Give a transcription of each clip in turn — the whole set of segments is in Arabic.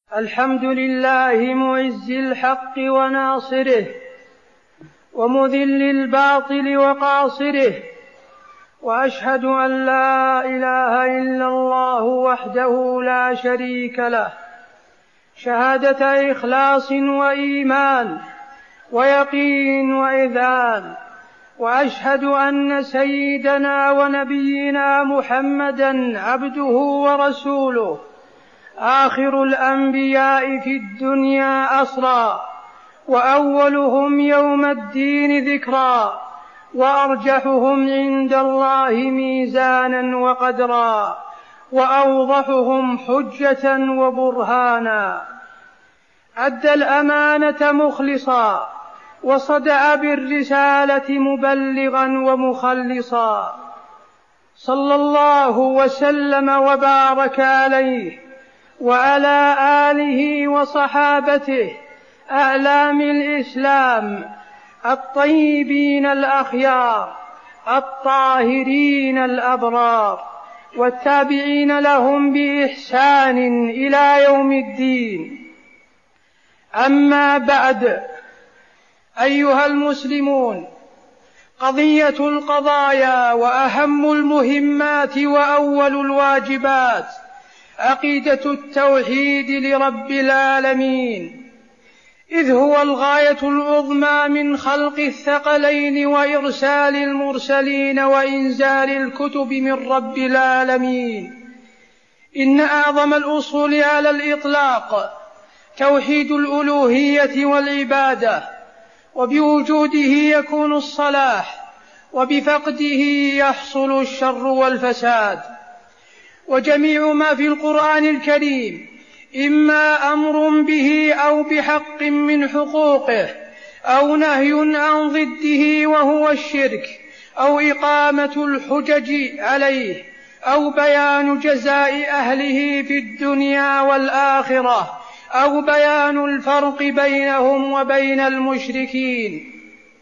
الحمد لله معز الحق وناصره ومذل الباطل وقاصره، وأشهد أن لا إله إلا الله وحده لا شريك له شهادة إخلاص وإيمان ويقين وإذعان، وأشهد أن سيدنا ونبينا محمدًا عبده ورسوله، آخر الأنبياء في الدنيا أصرا، وأولهم يوم الدين ذكرا، وأرجحهم عند الله ميزانا وقدرا، وأوضحهم حجة وبرهانا. أدى الأمانة مخلصا، وصدع بالرسالة مبلغا ومخلصا، صلى الله وسلم وبارك عليه وعلى آله وصحابته أعلام الإسلام الطيبين الأخيار الطاهرين الأبرار، والتابعين لهم بإحسان إلى يوم الدين. أما بعد، أيها المسلمون، قضية القضايا وأهم المهمات وأول الواجبات عقيدة التوحيد لرب العالمين، إذ هو الغاية العظمى من خلق الثقلين وإرسال المرسلين وإنزال الكتب من رب العالمين. إن أعظم الأصول على الإطلاق توحيد الألوهية والعبادة، وبوجوده يكون الصلاح، وبفقده يحصل الشر والفساد. وجميع ما في القرآن الكريم إما أمر به أو بحق من حقوقه، أو نهي عن ضده وهو الشرك، أو إقامة الحجج عليه، أو بيان جزاء أهله في الدنيا والآخرة، أو بيان الفرق بينهم وبين المشركين.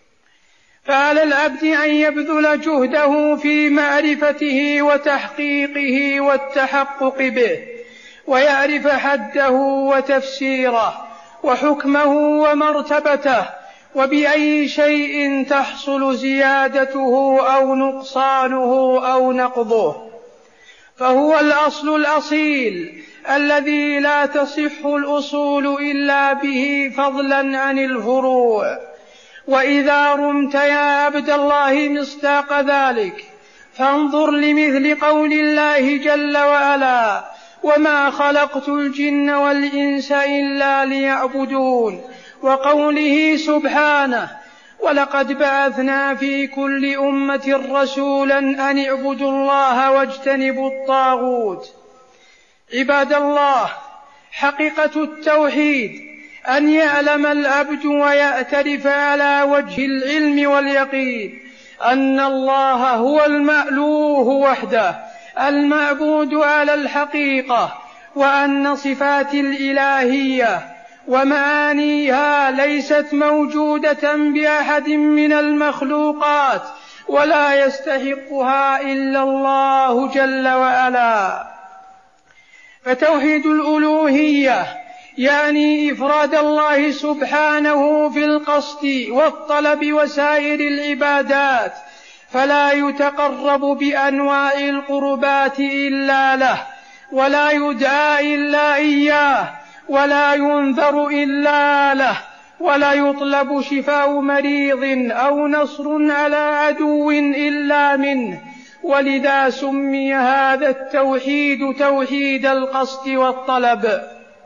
فعلى العبد أن يبذل جهده في معرفته وتحقيقه والتحقق به، ويعرف حده وتفسيره وحكمه ومرتبته، وبأي شيء تحصل زيادته أو نقصانه أو نقضه. فهو الأصل الأصيل الذي لا تصح الأصول إلا به فضلا عن الفروع. وإذا رمت يا عبد الله مصداق ذلك، فانظر لمثل قول الله جل وعلا: وما خلقت الجن والإنس إلا ليعبدون، وقوله سبحانه: ولقد بعثنا في كل أمة رسولا أن اعبدوا الله واجتنبوا الطاغوت. عباد الله، حقيقة التوحيد أن يعلم العبد ويعترف على وجه العلم واليقين أن الله هو المألوه وحده المعبود على الحقيقة، وأن صفات الإلهية ومعانيها ليست موجودة بأحد من المخلوقات، ولا يستحقها إلا الله جل وعلا. فتوحيد الألوهية يعني إفراد الله سبحانه في القصد والطلب وسائر العبادات، فلا يتقرب بأنواع القربات إلا له، ولا يدعى إلا إياه، ولا ينذر إلا له، ولا يطلب شفاء مريض أو نصر على عدو إلا منه. ولذا سمي هذا التوحيد توحيد القصد والطلب.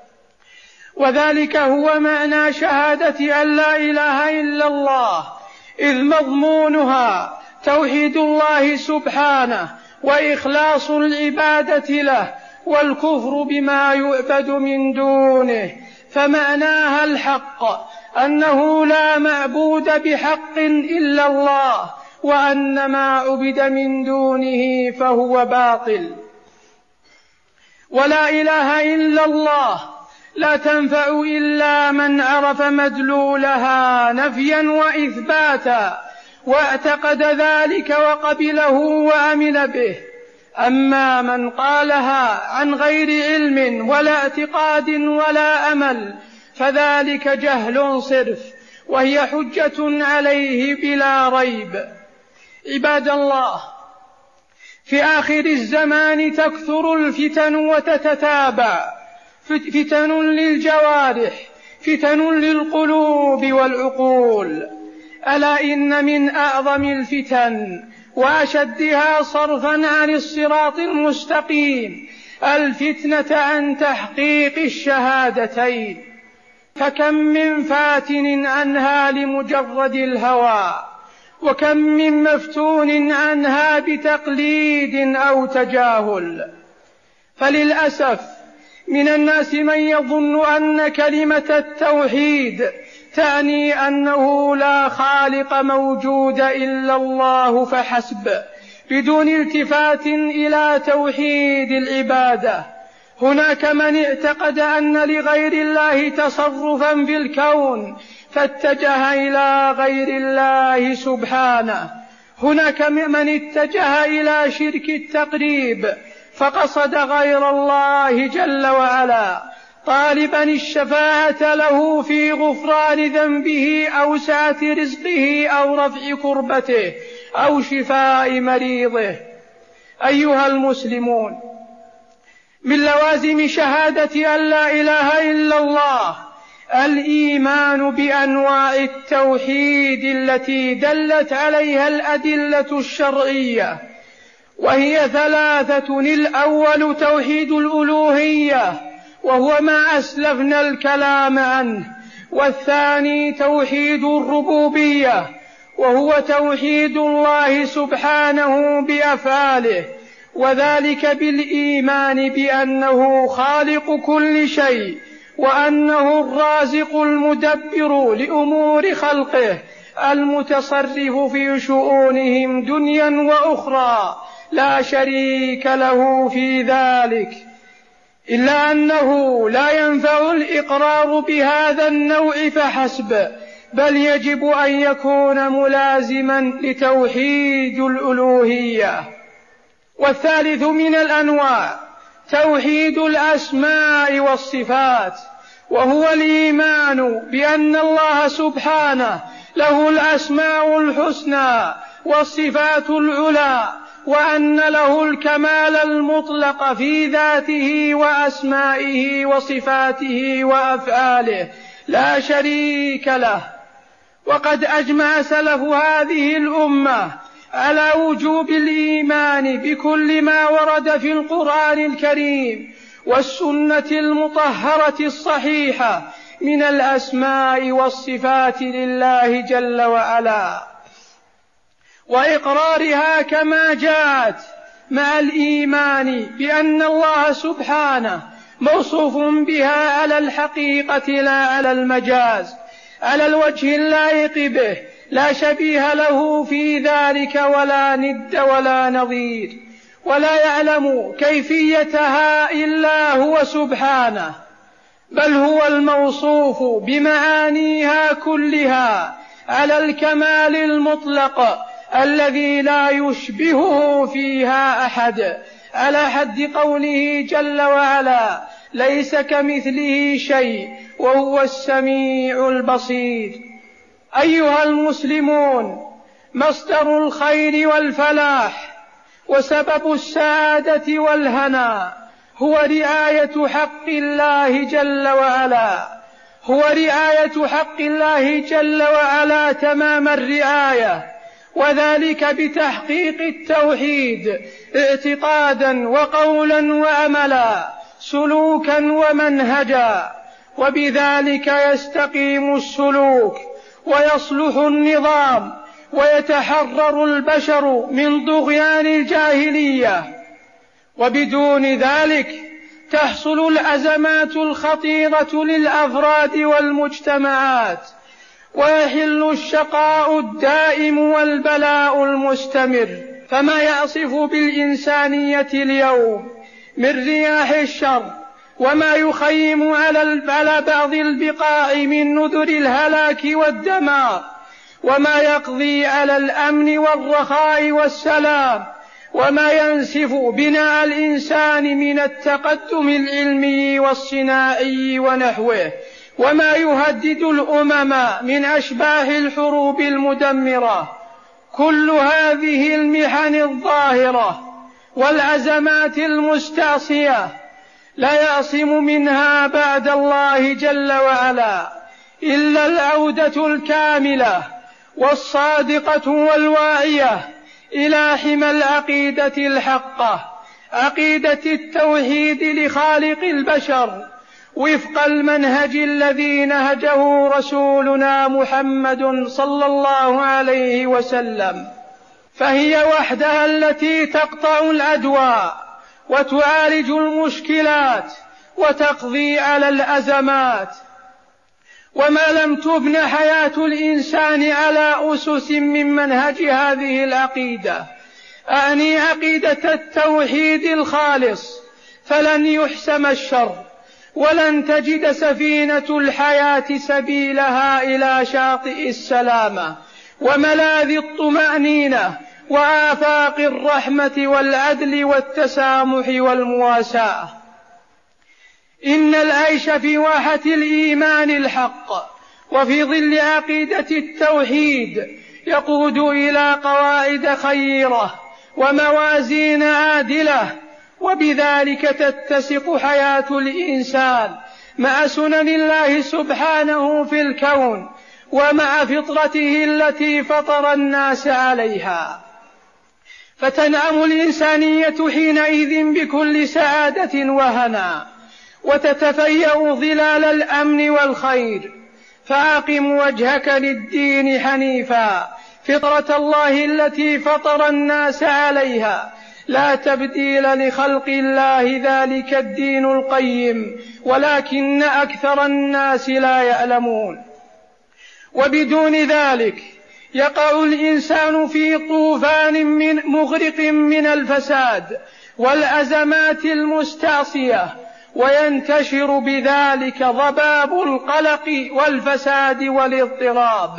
وذلك هو معنى شهادة أن لا إله إلا الله، إذ مضمونها توحيد الله سبحانه وإخلاص العبادة له، والكفر بما يعبد من دونه. فمعناها الحق أنه لا معبود بحق إلا الله، وأن ما عبد من دونه فهو باطل. ولا إله إلا الله لا تنفع إلا من عرف مدلولها نفيا وإثباتا، واعتقد ذلك وقبله وعمل به. أما من قالها عن غير علم ولا اعتقاد ولا أمل فذلك جهل صرف، وهي حجة عليه بلا ريب. عباد الله، في آخر الزمان تكثر الفتن وتتتابع، فتن للجوارح، فتن للقلوب والعقول. ألا إن من أعظم الفتن وأشدها صرفا عن الصراط المستقيم الفتنة عن تحقيق الشهادتين، فكم من فاتن عنها لمجرد الهوى، وكم من مفتون عنها بتقليد أو تجاهل. فللأسف من الناس من يظن أن كلمة التوحيد تعني أنه لا خالق موجود إلا الله فحسب، بدون التفات إلى توحيد العبادة. هناك من اعتقد أن لغير الله تصرفا في الكون فاتجه إلى غير الله سبحانه. هناك من اتجه إلى شرك التقريب فقصد غير الله جل وعلا، طالبا الشفاعة له في غفران ذنبه أو سعة رزقه أو رفع كربته أو شفاء مريضه. أيها المسلمون، من لوازم شهادة أن لا إله إلا الله الإيمان بأنواع التوحيد التي دلت عليها الأدلة الشرعية، وهي ثلاثة: الأول توحيد الألوهية وهو ما أسلفنا الكلام عنه، والثاني توحيد الربوبية وهو توحيد الله سبحانه بأفعاله، وذلك بالإيمان بأنه خالق كل شيء، وأنه الرازق المدبر لأمور خلقه، المتصرف في شؤونهم دنيا وأخرى، لا شريك له في ذلك. إلا أنه لا ينفع الإقرار بهذا النوع فحسب، بل يجب أن يكون ملازما لتوحيد الألوهية. والثالث من الأنواع توحيد الأسماء والصفات، وهو الإيمان بأن الله سبحانه له الأسماء الحسنى والصفات العلى، وأن له الكمال المطلق في ذاته وأسمائه وصفاته وأفعاله، لا شريك له. وقد أجمع سلف هذه الأمة على وجوب الإيمان بكل ما ورد في القرآن الكريم والسنة المطهرة الصحيحة من الأسماء والصفات لله جل وعلا، وإقرارها كما جاءت، مع الإيمان بأن الله سبحانه موصوف بها على الحقيقة لا على المجاز، على الوجه اللائق به، لا شبيه له في ذلك ولا ند ولا نظير، ولا يعلم كيفيتها إلا هو سبحانه، بل هو الموصوف بمعانيها كلها على الكمال المطلق الذي لا يشبهه فيها أحد، على حد قوله جل وعلا: ليس كمثله شيء وهو السميع البصير. أيها المسلمون، مصدر الخير والفلاح وسبب السعادة والهنا هو رعاية حق الله جل وعلا، هو رعاية حق الله جل وعلا تمام الرعاية، وذلك بتحقيق التوحيد اعتقادا وقولا وعملا، سلوكا ومنهجا، وبذلك يستقيم السلوك ويصلح النظام ويتحرر البشر من طغيان الجاهلية. وبدون ذلك تحصل الأزمات الخطيرة للأفراد والمجتمعات، ويحل الشقاء الدائم والبلاء المستمر. فما يعصف بالإنسانية اليوم من رياح الشر، وما يخيم على بعض البقاع من نذر الهلاك والدمار، وما يقضي على الأمن والرخاء والسلام، وما ينسف بناء الإنسان من التقدم العلمي والصناعي ونحوه، وما يهدد الأمم من أشباه الحروب المدمرة. كل هذه المحن الظاهرة والأزمات المستعصية لا يعصم منها بعد الله جل وعلا إلا العودة الكاملة والصادقة والواعية إلى حمى العقيدة الحقة، عقيدة التوحيد لخالق البشر، وفق المنهج الذي نهجه رسولنا محمد صلى الله عليه وسلم، فهي وحدها التي تقطع الأدواء وتعالج المشكلات وتقضي على الأزمات. وما لم تبن حياة الإنسان على أسس من منهج هذه العقيدة، أعني عقيدة التوحيد الخالص، فلن يحسم الشر، ولن تجد سفينة الحياة سبيلها إلى شاطئ السلامة وملاذ الطمأنينة وآفاق الرحمة والعدل والتسامح والمواساة. إن العيش في واحة الإيمان الحق وفي ظل عقيدة التوحيد يقود إلى قواعد خيرة وموازين عادلة، وبذلك تتسق حياة الإنسان مع سنن الله سبحانه في الكون ومع فطرته التي فطر الناس عليها، فتنعم الإنسانية حينئذ بكل سعادة وهنا، وتتفيأ ظلال الأمن والخير. فأقم وجهك للدين حنيفا فطرة الله التي فطر الناس عليها، لا تبديل لخلق الله، ذلك الدين القيم، ولكن أكثر الناس لا يعلمون. وبدون ذلك يقع الإنسان في طوفان مغرق من الفساد والأزمات المستعصية، وينتشر بذلك ضباب القلق والفساد والاضطراب.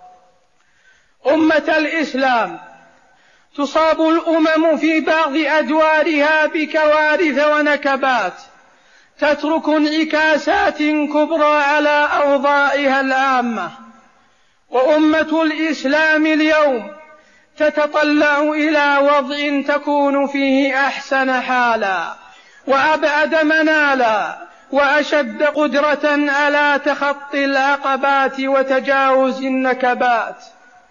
أمة الإسلام، تصاب الأمم في بعض أدوارها بكوارث ونكبات تترك انعكاسات كبرى على أوضاعها العامة، وأمة الإسلام اليوم تتطلع إلى وضع تكون فيه أحسن حالا وأبعد منالا وأشد قدرة على تخطي العقبات وتجاوز النكبات.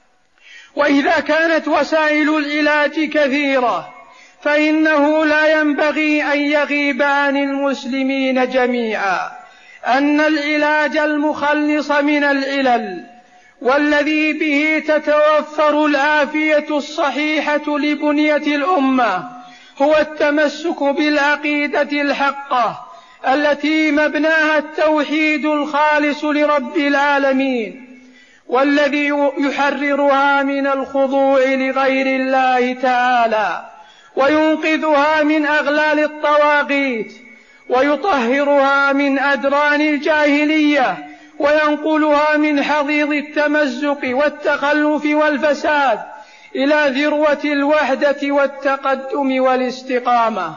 وإذا كانت وسائل العلاج كثيرة فإنه لا ينبغي أن يغيب عن المسلمين جميعا أن العلاج المخلص من العلل والذي به تتوفر العافية الصحيحة لبنية الأمة هو التمسك بالعقيدة الحقة التي مبناها التوحيد الخالص لرب العالمين، والذي يحررها من الخضوع لغير الله تعالى، وينقذها من أغلال الطواغيت، ويطهرها من أدران الجاهلية، وينقلها من حضيض التمزق والتخلف والفساد إلى ذروة الوحدة والتقدم والاستقامة.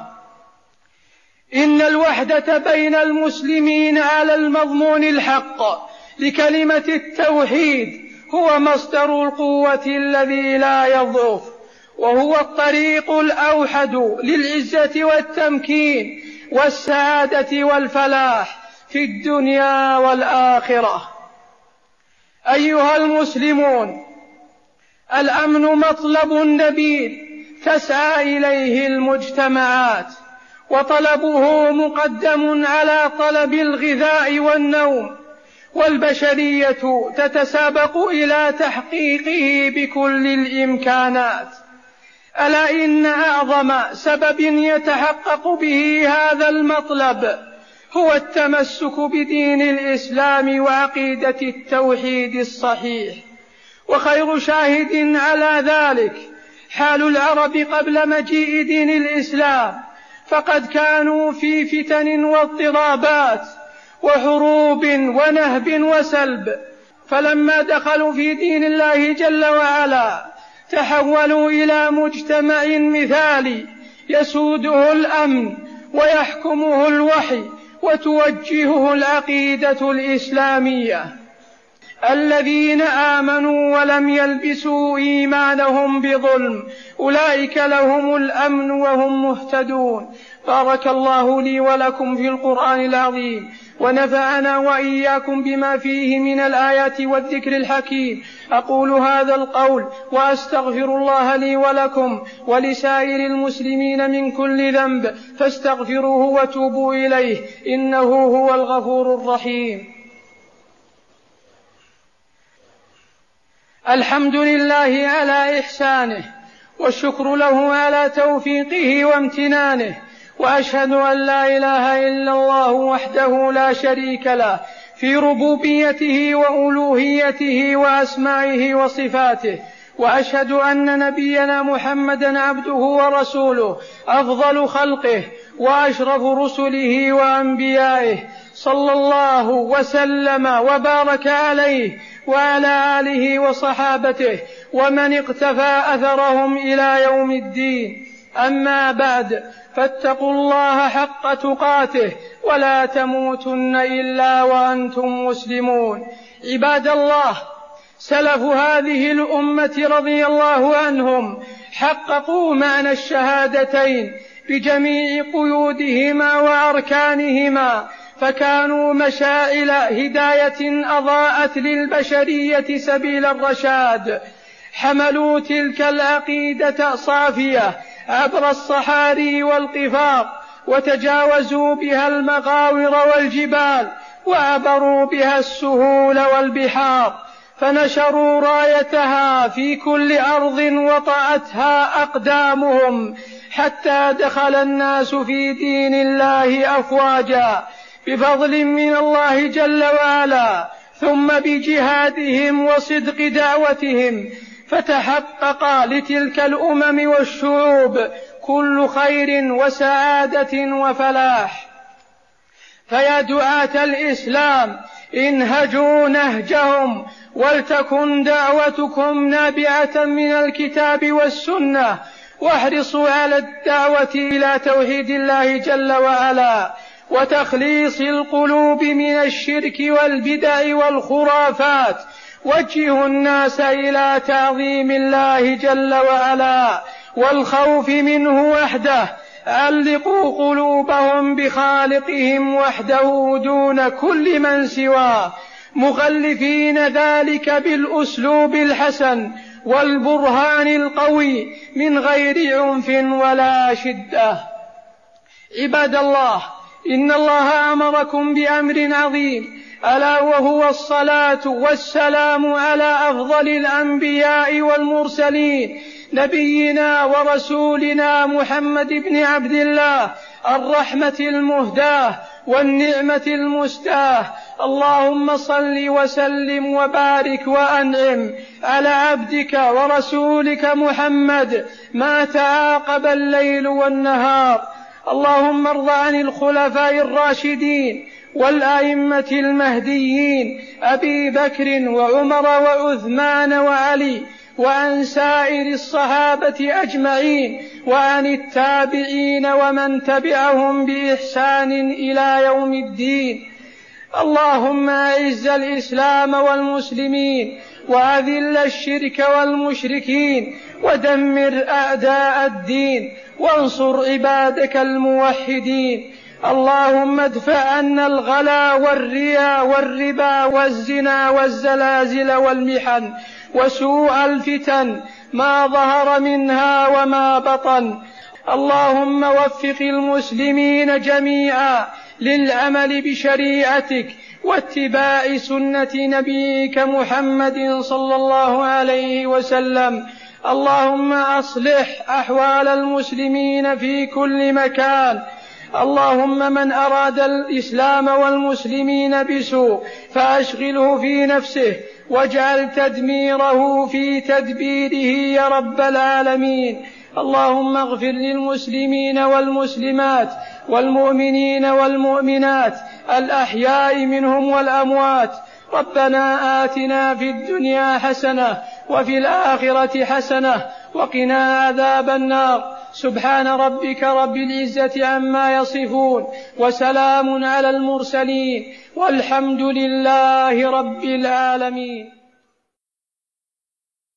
إن الوحدة بين المسلمين على المضمون الحق لكلمة التوحيد هو مصدر القوة الذي لا يضعف، وهو الطريق الأوحد للعزة والتمكين والسعادة والفلاح في الدنيا والآخرة. أيها المسلمون، الأمن مطلب نبيل تسعى إليه المجتمعات، وطلبه مقدم على طلب الغذاء والنوم، والبشرية تتسابق إلى تحقيقه بكل الإمكانات. ألا إن أعظم سبب يتحقق به هذا المطلب هو التمسك بدين الإسلام وعقيدة التوحيد الصحيح. وخير شاهد على ذلك حال العرب قبل مجيء دين الإسلام، فقد كانوا في فتن واضطرابات وحروب ونهب وسلب، فلما دخلوا في دين الله جل وعلا تحولوا إلى مجتمع مثالي يسوده الأمن ويحكمه الوحي وتوجهه العقيدة الإسلامية. الذين آمنوا ولم يلبسوا إيمانهم بظلم أولئك لهم الأمن وهم مهتدون. بارك الله لي ولكم في القرآن العظيم، ونفعنا وإياكم بما فيه من الآيات والذكر الحكيم. أقول هذا القول وأستغفر الله لي ولكم ولسائر المسلمين من كل ذنب، فاستغفروه وتوبوا إليه إنه هو الغفور الرحيم. الحمد لله على إحسانه، والشكر له على توفيقه وامتنانه، وأشهد أن لا إله إلا الله وحده لا شريك له في ربوبيته وألوهيته وأسمائه وصفاته، وأشهد أن نبينا محمدا عبده ورسوله أفضل خلقه وأشرف رسله وأنبيائه، صلى الله وسلم وبارك عليه وعلى آله وصحابته ومن اقتفى أثرهم إلى يوم الدين. أما بعد، فاتقوا الله حق تقاته ولا تموتن إلا وأنتم مسلمون. عباد الله، سلف هذه الأمة رضي الله عنهم حققوا معنى الشهادتين بجميع قيودهما وأركانهما، فكانوا مشاعل هداية أضاءت للبشرية سبيل الرشاد. حملوا تلك العقيدة صافية عبر الصحاري والقفار، وتجاوزوا بها المغاور والجبال، وعبروا بها السهول والبحار، فنشروا رايتها في كل أرض وطأتها أقدامهم، حتى دخل الناس في دين الله أفواجا بفضل من الله جل وعلا، ثم بجهادهم وصدق دعوتهم، فتحقق لتلك الأمم والشعوب كل خير وسعادة وفلاح. فيا دعاة الإسلام، انهجوا نهجهم، ولتكن دعوتكم نابعة من الكتاب والسنة، واحرصوا على الدعوة إلى توحيد الله جل وعلا وتخليص القلوب من الشرك والبدع والخرافات. وجهوا الناس إلى تعظيم الله جل وعلا والخوف منه وحده. علقوا قلوبهم بخالقهم وحده دون كل من سواه، مغلفين ذلك بالأسلوب الحسن والبرهان القوي من غير عنف ولا شدة. عباد الله، إن الله أمركم بأمر عظيم، ألا وهو الصلاة والسلام على أفضل الأنبياء والمرسلين، نبينا ورسولنا محمد بن عبد الله، الرحمة المهداة والنعمة المستاه. اللهم صل وسلم وبارك وأنعم على عبدك ورسولك محمد ما تعاقب الليل والنهار. اللهم ارض عن الخلفاء الراشدين والأئمة المهديين أبي بكر وعمر وعثمان وعلي، وعن سائر الصحابة أجمعين، وعن التابعين ومن تبعهم بإحسان إلى يوم الدين. اللهم أعز الإسلام والمسلمين، وأذل الشرك والمشركين، ودمر أعداء الدين، وانصر عبادك الموحدين. اللهم ادفع عنا الغلا والريا والربا والزنا والزلازل والمحن وسوء الفتن ما ظهر منها وما بطن. اللهم وفق المسلمين جميعا للعمل بشريعتك واتباع سنة نبيك محمد صلى الله عليه وسلم. اللهم أصلح أحوال المسلمين في كل مكان. اللهم من أراد الإسلام والمسلمين بسوء فأشغله في نفسه، واجعل تدميره في تدبيره يا رب العالمين. اللهم اغفر للمسلمين والمسلمات والمؤمنين والمؤمنات الأحياء منهم والأموات، ربنا آتنا في الدنيا حسنة وفي الآخرة حسنة وقنا عذاب النار. سبحان ربك رب العزة عما يصفون وسلام على المرسلين والحمد لله رب العالمين.